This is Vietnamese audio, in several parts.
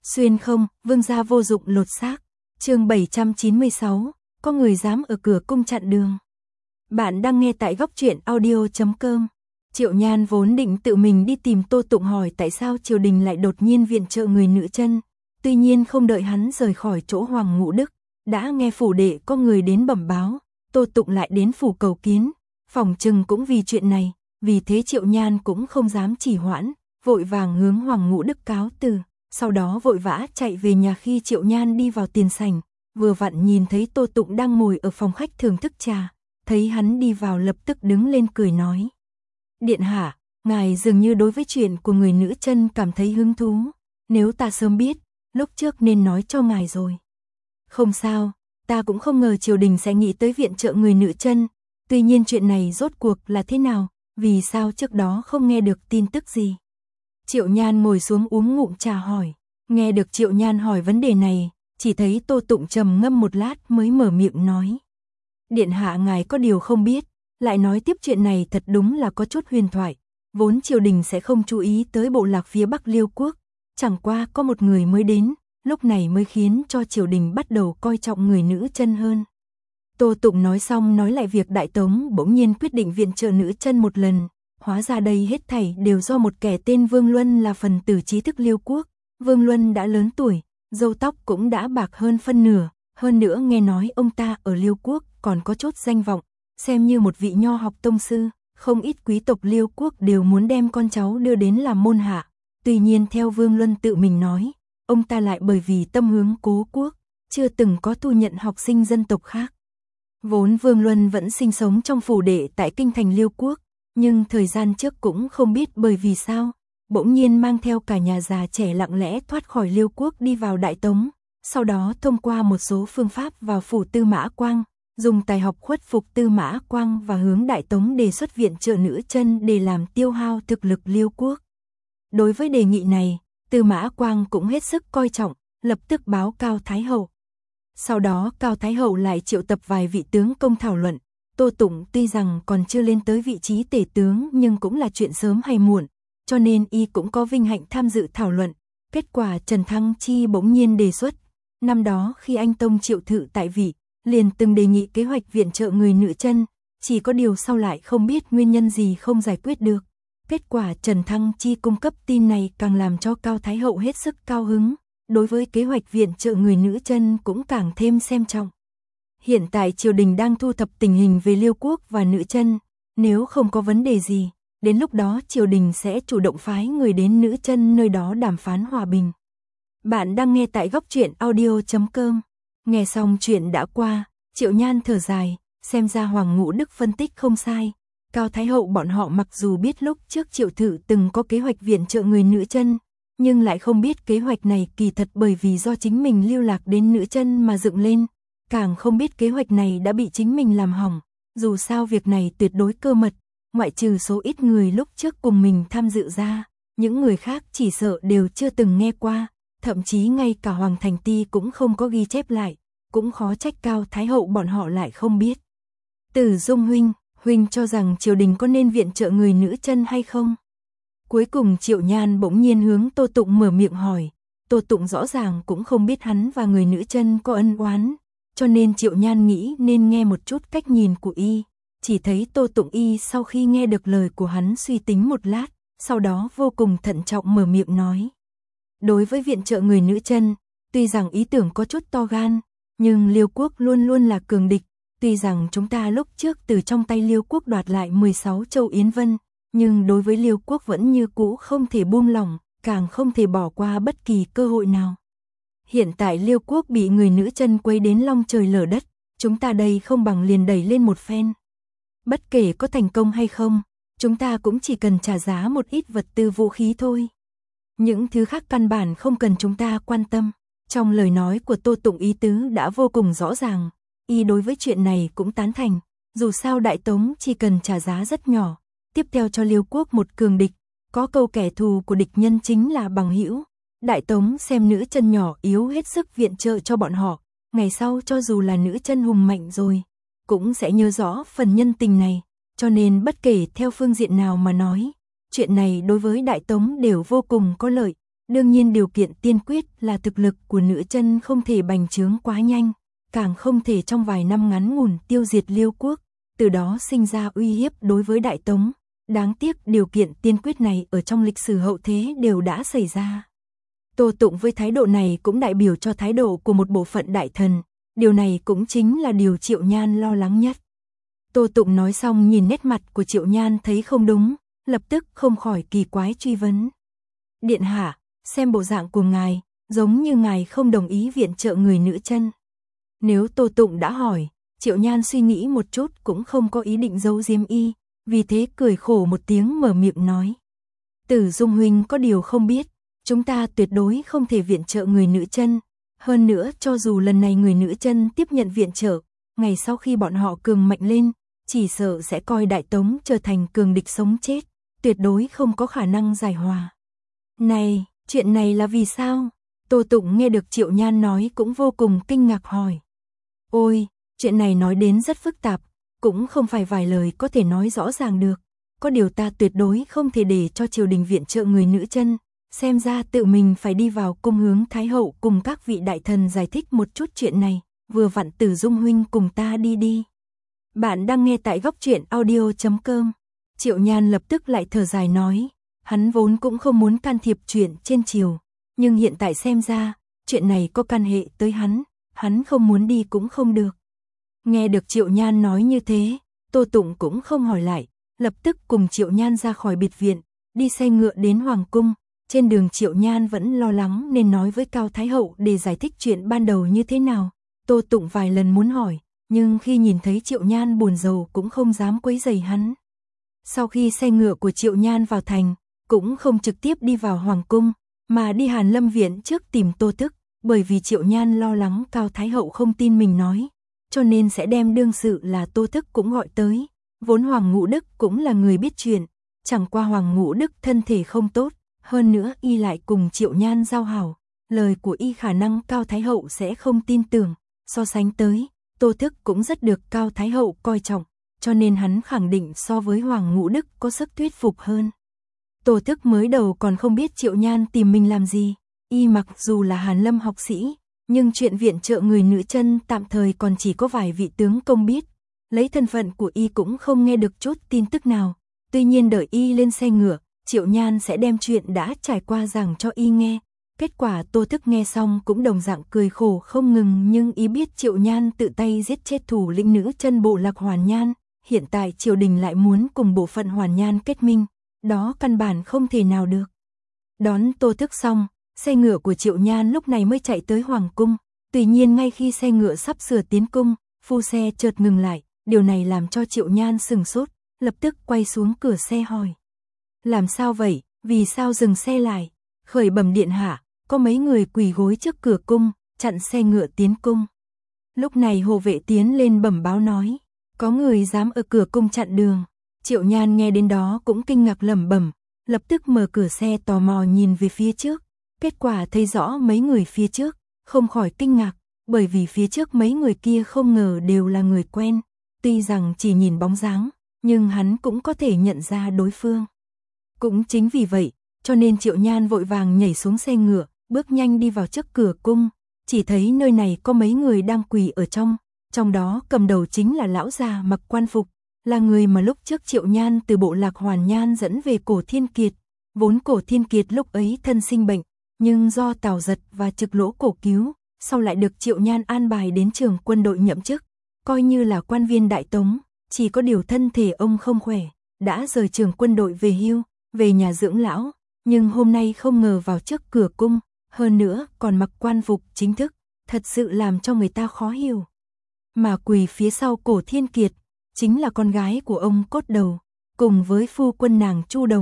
Xuyên không, vương gia vô dụng lột xác. Chương 796, có người dám ở cửa cung chặn đường. Bạn đang nghe tại góc truyện audio.com. Triệu Nhan vốn định tự mình đi tìm Tô Tụng hỏi tại sao triều đình lại đột nhiên viện trợ người nữ chân. Tuy nhiên không đợi hắn rời khỏi chỗ Hoàng Ngũ Đức, đã nghe phủ đệ có người đến bẩm báo, Tô Tụng lại đến phủ cầu kiến, phỏng chừng cũng vì chuyện này, vì thế Triệu Nhan cũng không dám trì hoãn, vội vàng hướng Hoàng Ngũ Đức cáo từ, sau đó vội vã chạy về nhà. Khi Triệu Nhan đi vào tiền sảnh, vừa vặn nhìn thấy Tô Tụng đang ngồi ở phòng khách thưởng thức trà, thấy hắn đi vào lập tức đứng lên cười nói: "Điện hạ, ngài dường như đối với chuyện của người nữ chân cảm thấy hứng thú, nếu ta sớm biết, lúc trước nên nói cho ngài rồi." "Không sao, ta cũng không ngờ triều đình sẽ nghĩ tới viện trợ người nữ chân, tuy nhiên chuyện này rốt cuộc là thế nào, vì sao trước đó không nghe được tin tức gì?" Triệu Nhan ngồi xuống uống ngụm trà hỏi. Nghe được Triệu Nhan hỏi vấn đề này, chỉ thấy Tô Tụng trầm ngâm một lát mới mở miệng nói: "Điện hạ ngài có điều không biết." Lại nói tiếp, chuyện này thật đúng là có chút huyền thoại, vốn triều đình sẽ không chú ý tới bộ lạc phía Bắc Liêu quốc, chẳng qua có một người mới đến, lúc này mới khiến cho triều đình bắt đầu coi trọng người nữ chân hơn. Tô Tụng nói xong nói lại việc Đại Tống bỗng nhiên quyết định viện trợ nữ chân một lần, hóa ra đây hết thảy đều do một kẻ tên Vương Luân là phần tử trí thức Liêu quốc. Vương Luân đã lớn tuổi, râu tóc cũng đã bạc hơn phân nửa, hơn nữa nghe nói ông ta ở Liêu quốc còn có chút danh vọng, xem như một vị nho học tông sư, không ít quý tộc Liêu quốc đều muốn đem con cháu đưa đến làm môn hạ. Tuy nhiên theo Vương Luân tự mình nói, ông ta lại bởi vì tâm hướng cố quốc, chưa từng có thu nhận học sinh dân tộc khác. Vốn Vương Luân vẫn sinh sống trong phủ đệ tại kinh thành Liêu quốc, nhưng thời gian trước cũng không biết bởi vì sao, bỗng nhiên mang theo cả nhà già trẻ lặng lẽ thoát khỏi Liêu quốc đi vào Đại Tống, sau đó thông qua một số phương pháp vào phủ Tư Mã Quang, dùng tài học khuất phục Tư Mã Quang và hướng Đại Tống đề xuất viện trợ nữ chân để làm tiêu hao thực lực Liêu quốc. Đối với đề nghị này, Tư Mã Quang cũng hết sức coi trọng, lập tức báo Cao Thái Hậu. Sau đó Cao Thái Hậu lại triệu tập vài vị tướng công thảo luận. Tô Tụng tuy rằng còn chưa lên tới vị trí tể tướng nhưng cũng là chuyện sớm hay muộn, cho nên y cũng có vinh hạnh tham dự thảo luận. Kết quả Trần Thăng Chi bỗng nhiên đề xuất, năm đó khi anh Tông Triệu Thự tại vị, liền từng đề nghị kế hoạch viện trợ người nữ chân, chỉ có điều sau lại không biết nguyên nhân gì không giải quyết được. Kết quả Trần Thăng Chi cung cấp tin này càng làm cho Cao Thái Hậu hết sức cao hứng, đối với kế hoạch viện trợ người nữ chân cũng càng thêm xem trọng. Hiện tại triều đình đang thu thập tình hình về Liêu quốc và nữ chân, nếu không có vấn đề gì, đến lúc đó triều đình sẽ chủ động phái người đến nữ chân nơi đó đàm phán hòa bình. Bạn đang nghe tại góc truyện audio.com. Nghe xong chuyện đã qua, Triệu Nhan thở dài, xem ra Hoàng Ngũ Đức phân tích không sai. Cao Thái Hậu bọn họ mặc dù biết lúc trước Triệu Thự từng có kế hoạch viện trợ người nữ chân, nhưng lại không biết kế hoạch này kỳ thật bởi vì do chính mình lưu lạc đến nữ chân mà dựng lên, càng không biết kế hoạch này đã bị chính mình làm hỏng. Dù sao việc này tuyệt đối cơ mật, ngoại trừ số ít người lúc trước cùng mình tham dự ra, những người khác chỉ sợ đều chưa từng nghe qua, thậm chí ngay cả Hoàng Thành Ti cũng không có ghi chép lại, cũng khó trách Cao Thái Hậu bọn họ lại không biết. Tử Dung huynh cho rằng triều đình có nên viện trợ người nữ chân hay không? Cuối cùng Triệu Nhan bỗng nhiên hướng Tô Tụng mở miệng hỏi. Tô Tụng rõ ràng cũng không biết hắn và người nữ chân có ân oán, cho nên Triệu Nhan nghĩ nên nghe một chút cách nhìn của y. Chỉ thấy Tô Tụng y sau khi nghe được lời của hắn suy tính một lát, sau đó vô cùng thận trọng mở miệng nói: "Đối với viện trợ người nữ chân, tuy rằng ý tưởng có chút to gan, nhưng Liêu quốc luôn luôn là cường địch. Tuy rằng chúng ta lúc trước từ trong tay Liêu quốc đoạt lại 16 châu Yến Vân, nhưng đối với Liêu quốc vẫn như cũ không thể buông lỏng, càng không thể bỏ qua bất kỳ cơ hội nào. Hiện tại Liêu quốc bị người nữ chân quấy đến long trời lở đất, chúng ta đây không bằng liền đẩy lên một phen. Bất kể có thành công hay không, chúng ta cũng chỉ cần trả giá một ít vật tư vũ khí thôi. Những thứ khác căn bản không cần chúng ta quan tâm." Trong lời nói của Tô Tụng ý tứ đã vô cùng rõ ràng, y đối với chuyện này cũng tán thành, dù sao Đại Tống chỉ cần trả giá rất nhỏ, tiếp theo cho Liêu quốc một cường địch, có câu kẻ thù của địch nhân chính là bằng hữu. Đại Tống xem nữ chân nhỏ yếu hết sức viện trợ cho bọn họ, ngày sau cho dù là nữ chân hùng mạnh rồi, cũng sẽ nhớ rõ phần nhân tình này, cho nên bất kể theo phương diện nào mà nói, chuyện này đối với Đại Tống đều vô cùng có lợi. Đương nhiên điều kiện tiên quyết là thực lực của nữ chân không thể bành trướng quá nhanh, càng không thể trong vài năm ngắn ngủn tiêu diệt Liêu quốc, từ đó sinh ra uy hiếp đối với Đại Tống. Đáng tiếc điều kiện tiên quyết này ở trong lịch sử hậu thế đều đã xảy ra. Tô Tụng với thái độ này cũng đại biểu cho thái độ của một bộ phận đại thần, điều này cũng chính là điều Triệu Nhan lo lắng nhất. Tô Tụng nói xong nhìn nét mặt của Triệu Nhan thấy không đúng, lập tức không khỏi kỳ quái truy vấn. Điện hạ, xem bộ dạng của ngài, giống như ngài không đồng ý viện trợ người nữ chân. Nếu Tô Tụng đã hỏi, Triệu Nhan suy nghĩ một chút cũng không có ý định giấu giếm y, vì thế cười khổ một tiếng mở miệng nói. Tử Dung huynh có điều không biết, chúng ta tuyệt đối không thể viện trợ người nữ chân. Hơn nữa cho dù lần này người nữ chân tiếp nhận viện trợ, ngày sau khi bọn họ cường mạnh lên, chỉ sợ sẽ coi Đại Tống trở thành cường địch sống chết, tuyệt đối không có khả năng giải hòa. Này, chuyện này là vì sao? Tô Tụng nghe được Triệu Nhan nói cũng vô cùng kinh ngạc hỏi. Ôi, chuyện này nói đến rất phức tạp, cũng không phải vài lời có thể nói rõ ràng được. Có điều ta tuyệt đối không thể để cho triều đình viện trợ người nữ chân, xem ra tự mình phải đi vào cung hướng Thái hậu cùng các vị đại thần giải thích một chút chuyện này, vừa vặn Tử Dung huynh cùng ta đi. Bạn đang nghe tại góc truyện audio.com. Triệu Nhan lập tức lại thở dài nói, hắn vốn cũng không muốn can thiệp chuyện trên triều, nhưng hiện tại xem ra, chuyện này có can hệ tới hắn không muốn đi cũng không được. Nghe được Triệu Nhan nói như thế, Tô Tụng cũng không hỏi lại, lập tức cùng Triệu Nhan ra khỏi biệt viện, đi xe ngựa đến Hoàng cung. Trên đường Triệu Nhan vẫn lo lắng nên nói với Cao Thái hậu để giải thích chuyện ban đầu như thế nào. Tô Tụng vài lần muốn hỏi, nhưng khi nhìn thấy Triệu Nhan buồn rầu cũng không dám quấy rầy hắn. Sau khi xe ngựa của Triệu Nhan vào thành, cũng không trực tiếp đi vào Hoàng cung, mà đi Hàn Lâm viện trước tìm Tô Thức, bởi vì Triệu Nhan lo lắng Cao Thái hậu không tin mình nói, cho nên sẽ đem đương sự là Tô Thức cũng gọi tới. Vốn Hoàng Ngũ Đức cũng là người biết chuyện, chẳng qua Hoàng Ngũ Đức thân thể không tốt, hơn nữa y lại cùng Triệu Nhan giao hảo, lời của y khả năng Cao Thái hậu sẽ không tin tưởng, so sánh tới, Tô Thức cũng rất được Cao Thái hậu coi trọng, cho nên hắn khẳng định so với Hoàng Ngũ Đức có sức thuyết phục hơn. Tô Thức mới đầu còn không biết Triệu Nhan tìm mình làm gì, y mặc dù là Hàn Lâm học sĩ, nhưng chuyện viện trợ người nữ chân tạm thời còn chỉ có vài vị tướng công biết, lấy thân phận của y cũng không nghe được chút tin tức nào. Tuy nhiên đợi y lên xe ngựa, Triệu Nhan sẽ đem chuyện đã trải qua giảng cho y nghe. Kết quả Tô Thức nghe xong cũng đồng dạng cười khổ không ngừng, nhưng y biết Triệu Nhan tự tay giết chết thủ lĩnh nữ chân bộ lạc Hoàn Nhan, hiện tại triều đình lại muốn cùng bộ phận Hoàn Nhan kết minh, đó căn bản không thể nào được. Đón Tô Thức xong, xe ngựa của Triệu Nhan lúc này mới chạy tới Hoàng cung. Tuy nhiên ngay khi xe ngựa sắp sửa tiến cung, phu xe chợt ngừng lại, điều này làm cho Triệu Nhan sừng sốt, lập tức quay xuống cửa xe hỏi. Làm sao vậy, vì sao dừng xe lại? Khởi bẩm điện hạ, có mấy người quỳ gối trước cửa cung, chặn xe ngựa tiến cung. Lúc này hộ vệ tiến lên bẩm báo nói, có người dám ở cửa cung chặn đường. Triệu Nhan nghe đến đó cũng kinh ngạc lẩm bẩm, lập tức mở cửa xe tò mò nhìn về phía trước. Kết quả thấy rõ mấy người phía trước, không khỏi kinh ngạc, bởi vì phía trước mấy người kia không ngờ đều là người quen. Tuy rằng chỉ nhìn bóng dáng, nhưng hắn cũng có thể nhận ra đối phương. Cũng chính vì vậy, cho nên Triệu Nhan vội vàng nhảy xuống xe ngựa, bước nhanh đi vào trước cửa cung, chỉ thấy nơi này có mấy người đang quỳ ở trong đó cầm đầu chính là lão già mặc quan phục, là người mà lúc trước Triệu Nhan từ bộ lạc Hoàn Nhan dẫn về Cổ Thiên Kiệt. Vốn Cổ Thiên Kiệt lúc ấy thân sinh bệnh, nhưng do Tào Giật và Trực Lỗ cổ cứu, sau lại được Triệu Nhan an bài đến trường quân đội nhậm chức, coi như là quan viên Đại Tống, chỉ có điều thân thể ông không khỏe, đã rời trường quân đội về hưu, về nhà dưỡng lão, nhưng hôm nay không ngờ vào trước cửa cung, hơn nữa còn mặc quan phục chính thức, thật sự làm cho người ta khó hiểu. Mà quỳ phía sau Cổ Thiên Kiệt, chính là con gái của ông Cốt Đầu, cùng với phu quân nàng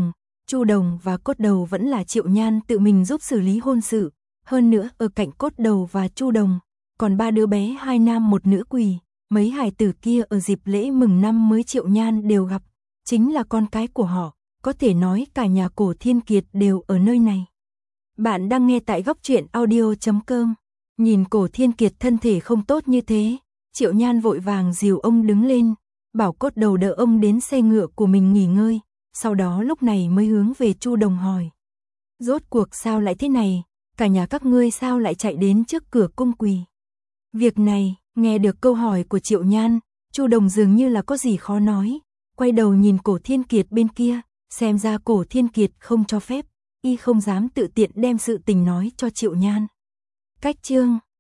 Chu Đồng và Cốt Đầu vẫn là Triệu Nhan tự mình giúp xử lý hôn sự, hơn nữa ở cạnh Cốt Đầu và Chu Đồng, còn 3 đứa bé 2 nam 1 nữ quỳ, mấy hài tử kia ở dịp lễ mừng năm mới Triệu Nhan đều gặp, chính là con cái của họ, có thể nói cả nhà Cổ Thiên Kiệt đều ở nơi này. Bạn đang nghe tại góc truyện audio.com. Nhìn Cổ Thiên Kiệt thân thể không tốt như thế, Triệu Nhan vội vàng dìu ông đứng lên, bảo Cốt Đầu đỡ ông đến xe ngựa của mình nghỉ ngơi, sau đó lúc này mới hướng về Chu Đồng hỏi. Rốt cuộc sao lại thế này, cả nhà các ngươi sao lại chạy đến trước cửa cung quỳ. Việc này, nghe được câu hỏi của Triệu Nhan, Chu Đồng dường như là có gì khó nói, quay đầu nhìn Cổ Thiên Kiệt bên kia, xem ra Cổ Thiên Kiệt không cho phép, y không dám tự tiện đem sự tình nói cho Triệu Nhan. Cách chương